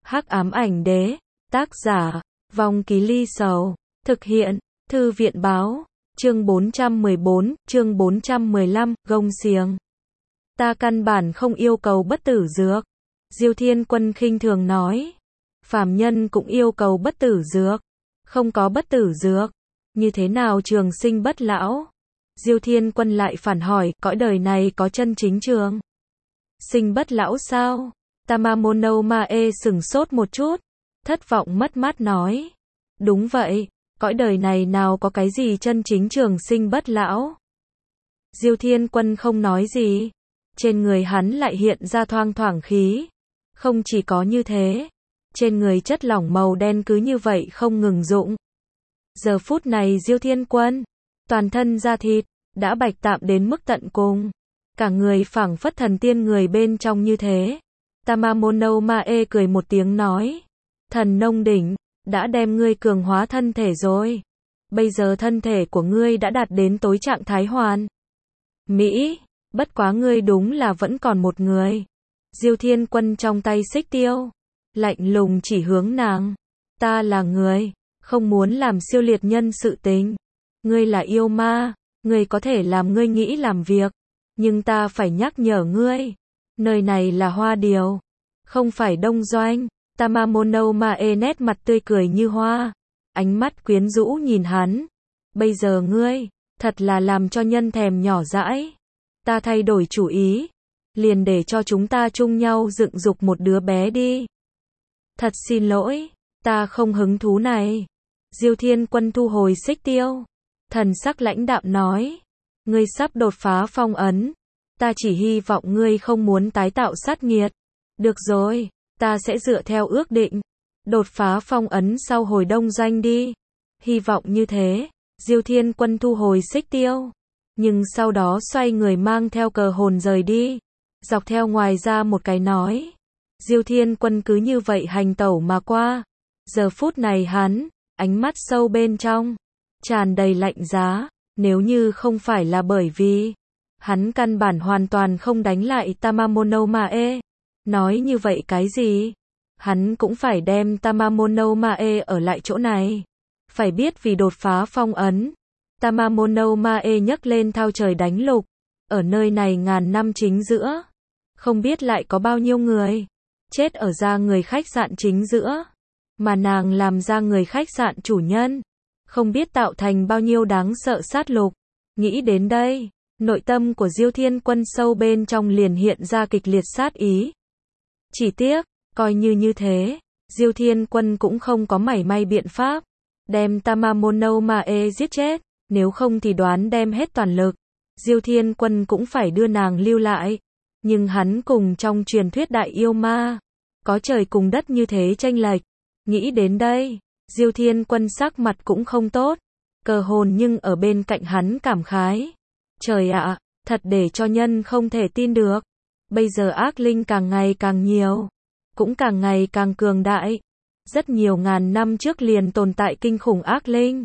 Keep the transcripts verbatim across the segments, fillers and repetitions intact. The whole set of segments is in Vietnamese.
Hắc ám ảnh đế, tác giả, Vong Ký Ly Sầu, thực hiện, Thư viện báo, chương bốn trăm mười bốn, chương bốn trăm mười lăm, gông xiềng. Ta căn bản không yêu cầu bất tử dược. Diêu Thiên Quân khinh thường nói. Phàm nhân cũng yêu cầu bất tử dược. Không có bất tử dược, như thế nào trường sinh bất lão? Diêu Thiên Quân lại phản hỏi, cõi đời này có chân chính trường sinh bất lão sao? Tamamono Mae sừng sốt một chút, thất vọng mất mát nói. Đúng vậy, cõi đời này nào có cái gì chân chính trường sinh bất lão? Diêu Thiên Quân không nói gì, trên người hắn lại hiện ra thoang thoảng khí. Không chỉ có như thế, trên người chất lỏng màu đen cứ như vậy không ngừng rụng. Giờ phút này Diêu Thiên Quân, toàn thân da thịt, đã bạch tạm đến mức tận cùng. Cả người phảng phất thần tiên người bên trong như thế. Tamamono Mae cười một tiếng nói. Thần nông đỉnh, đã đem ngươi cường hóa thân thể rồi. Bây giờ thân thể của ngươi đã đạt đến tối trạng thái hoàn mỹ. Bất quá ngươi đúng là vẫn còn một người. Diêu Thiên Quân trong tay xích tiêu, lạnh lùng chỉ hướng nàng. Ta là người, không muốn làm siêu liệt nhân sự tình. Ngươi là yêu ma, ngươi có thể làm ngươi nghĩ làm việc. Nhưng ta phải nhắc nhở ngươi, nơi này là Hoa Điều, không phải Đông Doanh. Tamamono Mae nét mặt tươi cười như hoa, ánh mắt quyến rũ nhìn hắn. Bây giờ ngươi, thật là làm cho nhân thèm nhỏ dãi. Ta thay đổi chủ ý, liền để cho chúng ta chung nhau dựng dục một đứa bé đi. Thật xin lỗi, ta không hứng thú này. Diêu Thiên Quân thu hồi xích tiêu, thần sắc lãnh đạm nói. Ngươi sắp đột phá phong ấn, ta chỉ hy vọng ngươi không muốn tái tạo sát nghiệt. Được rồi, ta sẽ dựa theo ước định, đột phá phong ấn sau hồi Đông Doanh đi. Hy vọng như thế. Diêu Thiên Quân thu hồi xích tiêu, nhưng sau đó xoay người mang theo cờ hồn rời đi. Dọc theo ngoài ra một cái nói. Diêu Thiên Quân cứ như vậy hành tẩu mà qua. Giờ phút này hắn, ánh mắt sâu bên trong, tràn đầy lạnh giá. Nếu như không phải là bởi vì hắn căn bản hoàn toàn không đánh lại Tamamono Mae. Nói như vậy cái gì? Hắn cũng phải đem Tamamono Mae ở lại chỗ này. Phải biết vì đột phá phong ấn, Tamamono Mae nhấc lên thao trời đánh lục. Ở nơi này ngàn năm chính giữa, không biết lại có bao nhiêu người chết ở ra người khách sạn chính giữa. Mà nàng làm ra người khách sạn chủ nhân, không biết tạo thành bao nhiêu đáng sợ sát lục. Nghĩ đến đây, nội tâm của Diêu Thiên Quân sâu bên trong liền hiện ra kịch liệt sát ý. Chỉ tiếc, coi như như thế, Diêu Thiên Quân cũng không có mảy may biện pháp đem Tamamono Mae giết chết, nếu không thì đoán đem hết toàn lực, Diêu Thiên Quân cũng phải đưa nàng lưu lại. Nhưng hắn cùng trong truyền thuyết đại yêu ma, có trời cùng đất như thế chênh lệch. Nghĩ đến đây, Diêu Thiên Quân sắc mặt cũng không tốt. Cờ hồn nhưng ở bên cạnh hắn cảm khái. Trời ạ, thật để cho nhân không thể tin được. Bây giờ ác linh càng ngày càng nhiều, cũng càng ngày càng cường đại. Rất nhiều ngàn năm trước liền tồn tại kinh khủng ác linh.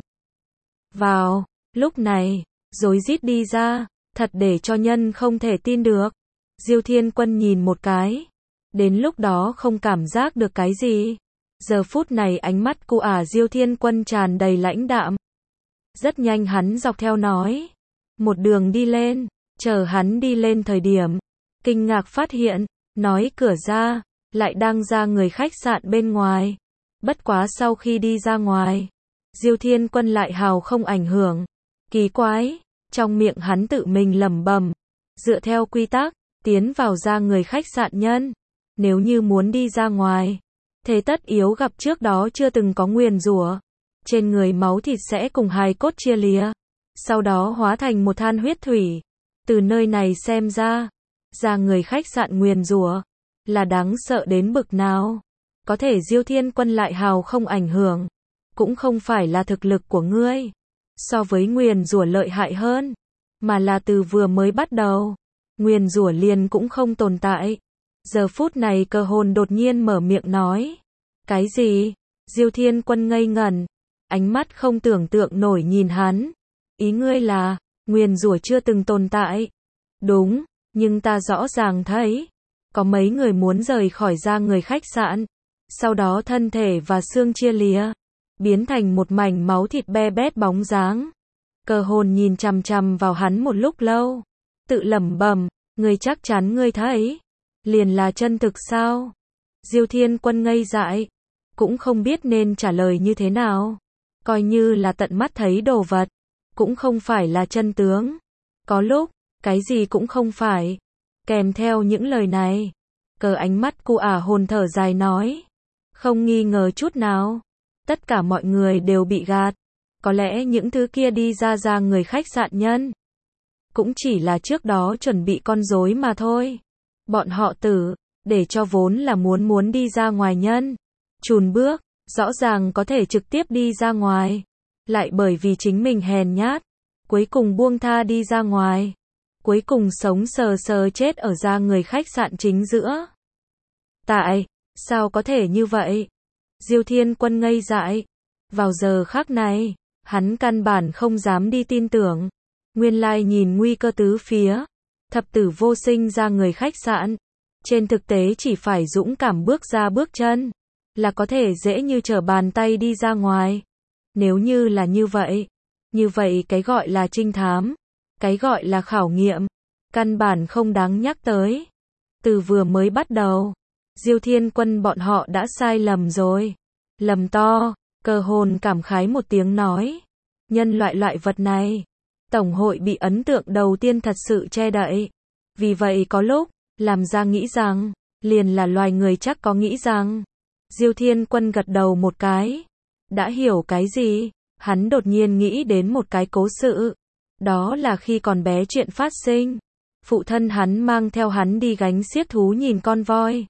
Vào lúc này, rối rít đi ra, thật để cho nhân không thể tin được. Diêu Thiên Quân nhìn một cái, đến lúc đó không cảm giác được cái gì. Giờ phút này ánh mắt của ả Diêu Thiên Quân tràn đầy lãnh đạm. Rất nhanh hắn dọc theo nói, một đường đi lên, chờ hắn đi lên thời điểm, kinh ngạc phát hiện, nói cửa ra, lại đang ra người khách sạn bên ngoài. Bất quá sau khi đi ra ngoài, Diêu Thiên Quân lại hào không ảnh hưởng. Kỳ quái, trong miệng hắn tự mình lẩm bẩm, dựa theo quy tắc, tiến vào ra người khách sạn nhân, nếu như muốn đi ra ngoài, thế tất yếu gặp trước đó chưa từng có nguyền rủa, trên người máu thịt sẽ cùng hài cốt chia lìa, sau đó hóa thành một than huyết thủy. Từ nơi này xem ra, ra người khách sạn nguyền rủa là đáng sợ đến bực nào. Có thể Diêu Thiên Quân lại hào không ảnh hưởng, cũng không phải là thực lực của ngươi so với nguyền rủa lợi hại hơn, mà là từ vừa mới bắt đầu, nguyền rủa liền cũng không tồn tại. Giờ phút này cờ hồn đột nhiên mở miệng nói. Cái gì? Diêu Thiên Quân ngây ngẩn, ánh mắt không tưởng tượng nổi nhìn hắn. Ý ngươi là, nguyền rủa chưa từng tồn tại? Đúng, nhưng ta rõ ràng thấy, có mấy người muốn rời khỏi ra người khách sạn. sau đó thân thể và xương chia lìa, biến thành một mảnh máu thịt be bét bóng dáng. Cơ hồn nhìn chằm chằm vào hắn một lúc lâu, tự lẩm bẩm, ngươi chắc chắn ngươi thấy, liền là chân thực sao? Diêu Thiên Quân ngây dại, cũng không biết nên trả lời như thế nào, coi như là tận mắt thấy đồ vật, cũng không phải là chân tướng. Có lúc, cái gì cũng không phải. Kèm theo những lời này, cờ ánh mắt cu ả hồn thở dài nói, không nghi ngờ chút nào, tất cả mọi người đều bị gạt. Có lẽ những thứ kia đi ra ra người khách sạn nhân, cũng chỉ là trước đó chuẩn bị con rối mà thôi. Bọn họ tử, để cho vốn là muốn muốn đi ra ngoài nhân, chùn bước, rõ ràng có thể trực tiếp đi ra ngoài, lại bởi vì chính mình hèn nhát, cuối cùng buông tha đi ra ngoài, cuối cùng sống sờ sờ chết ở ra người khách sạn chính giữa. Tại, sao có thể như vậy? Diêu Thiên Quân ngây dại, vào giờ khắc này, hắn căn bản không dám đi tin tưởng, nguyên lai nhìn nguy cơ tứ phía, thập tử vô sinh ra người khách sạn, trên thực tế chỉ phải dũng cảm bước ra bước chân, là có thể dễ như trở bàn tay đi ra ngoài. Nếu như là như vậy, như vậy cái gọi là trinh thám, cái gọi là khảo nghiệm, căn bản không đáng nhắc tới. Từ vừa mới bắt đầu, Diêu Thiên Quân bọn họ đã sai lầm rồi. Lầm to, cơ hồn cảm khái một tiếng nói. Nhân loại loại vật này, Tổng hội bị ấn tượng đầu tiên thật sự che đậy. Vì vậy có lúc, làm ra nghĩ rằng, liền là loài người chắc có nghĩ rằng. Diêu Thiên Quân gật đầu một cái. Đã hiểu cái gì? Hắn đột nhiên nghĩ đến một cái cố sự. Đó là khi còn bé chuyện phát sinh. Phụ thân hắn mang theo hắn đi gánh xiếc thú nhìn con voi.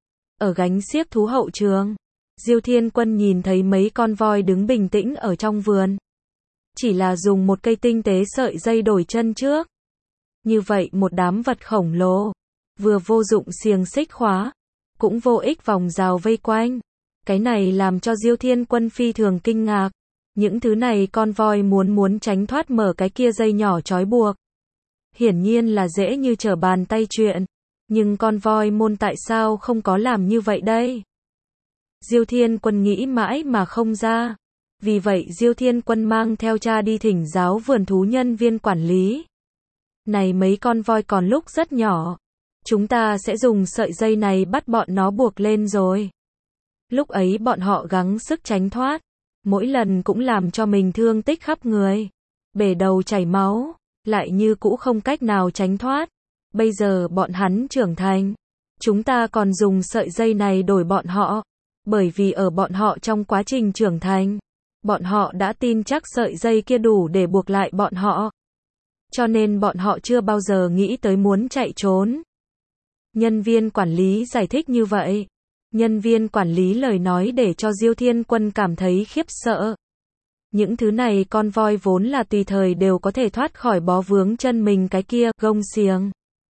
Ở gánh xiếc thú hậu trường, Diêu Thiên Quân nhìn thấy mấy con voi đứng bình tĩnh ở trong vườn. Chỉ là dùng một cây tinh tế sợi dây đổi chân trước. Như vậy một đám vật khổng lồ, vừa vô dụng xiềng xích khóa, cũng vô ích vòng rào vây quanh. Cái này làm cho Diêu Thiên Quân phi thường kinh ngạc. Những thứ này con voi muốn muốn tránh thoát mở cái kia dây nhỏ trói buộc. Hiển nhiên là dễ như trở bàn tay chuyện. Nhưng con voi môn tại sao không có làm như vậy đây? Diêu Thiên Quân nghĩ mãi mà không ra. Vì vậy Diêu Thiên Quân mang theo cha đi thỉnh giáo vườn thú nhân viên quản lý. Này mấy con voi còn lúc rất nhỏ, chúng ta sẽ dùng sợi dây này bắt bọn nó buộc lên rồi. Lúc ấy bọn họ gắng sức tránh thoát, mỗi lần cũng làm cho mình thương tích khắp người, bể đầu chảy máu, lại như cũ không cách nào tránh thoát. Bây giờ bọn hắn trưởng thành, chúng ta còn dùng sợi dây này đổi bọn họ, bởi vì ở bọn họ trong quá trình trưởng thành, bọn họ đã tin chắc sợi dây kia đủ để buộc lại bọn họ. Cho nên bọn họ chưa bao giờ nghĩ tới muốn chạy trốn. Nhân viên quản lý giải thích như vậy. Nhân viên quản lý lời nói để cho Diêu Thiên Quân cảm thấy khiếp sợ. Những thứ này con voi vốn là tùy thời đều có thể thoát khỏi bó vướng chân mình cái kia, gông xiềng.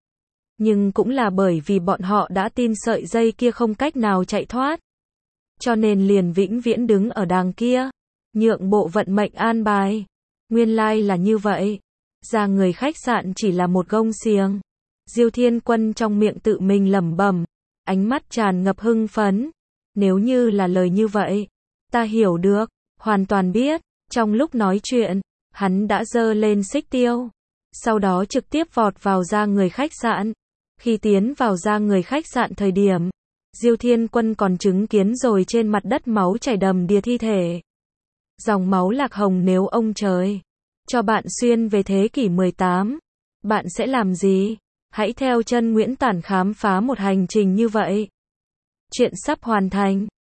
Nhưng cũng là bởi vì bọn họ đã tin sợi dây kia không cách nào chạy thoát. Cho nên liền vĩnh viễn đứng ở đàng kia, nhượng bộ vận mệnh an bài. Nguyên lai là như vậy. Ra người khách sạn chỉ là một gông xiềng. Diêu Thiên Quân trong miệng tự mình lẩm bẩm, ánh mắt tràn ngập hưng phấn. Nếu như là lời như vậy, ta hiểu được, hoàn toàn biết. Trong lúc nói chuyện, hắn đã giơ lên xích tiêu, sau đó trực tiếp vọt vào ra người khách sạn. Khi tiến vào ra người khách sạn thời điểm, Diêu Thiên Quân còn chứng kiến rồi trên mặt đất máu chảy đầm đìa thi thể. Dòng máu lạc hồng, nếu ông trời cho bạn xuyên về thế kỷ mười tám, bạn sẽ làm gì? Hãy theo chân Nguyễn Tản khám phá một hành trình như vậy. Chuyện sắp hoàn thành.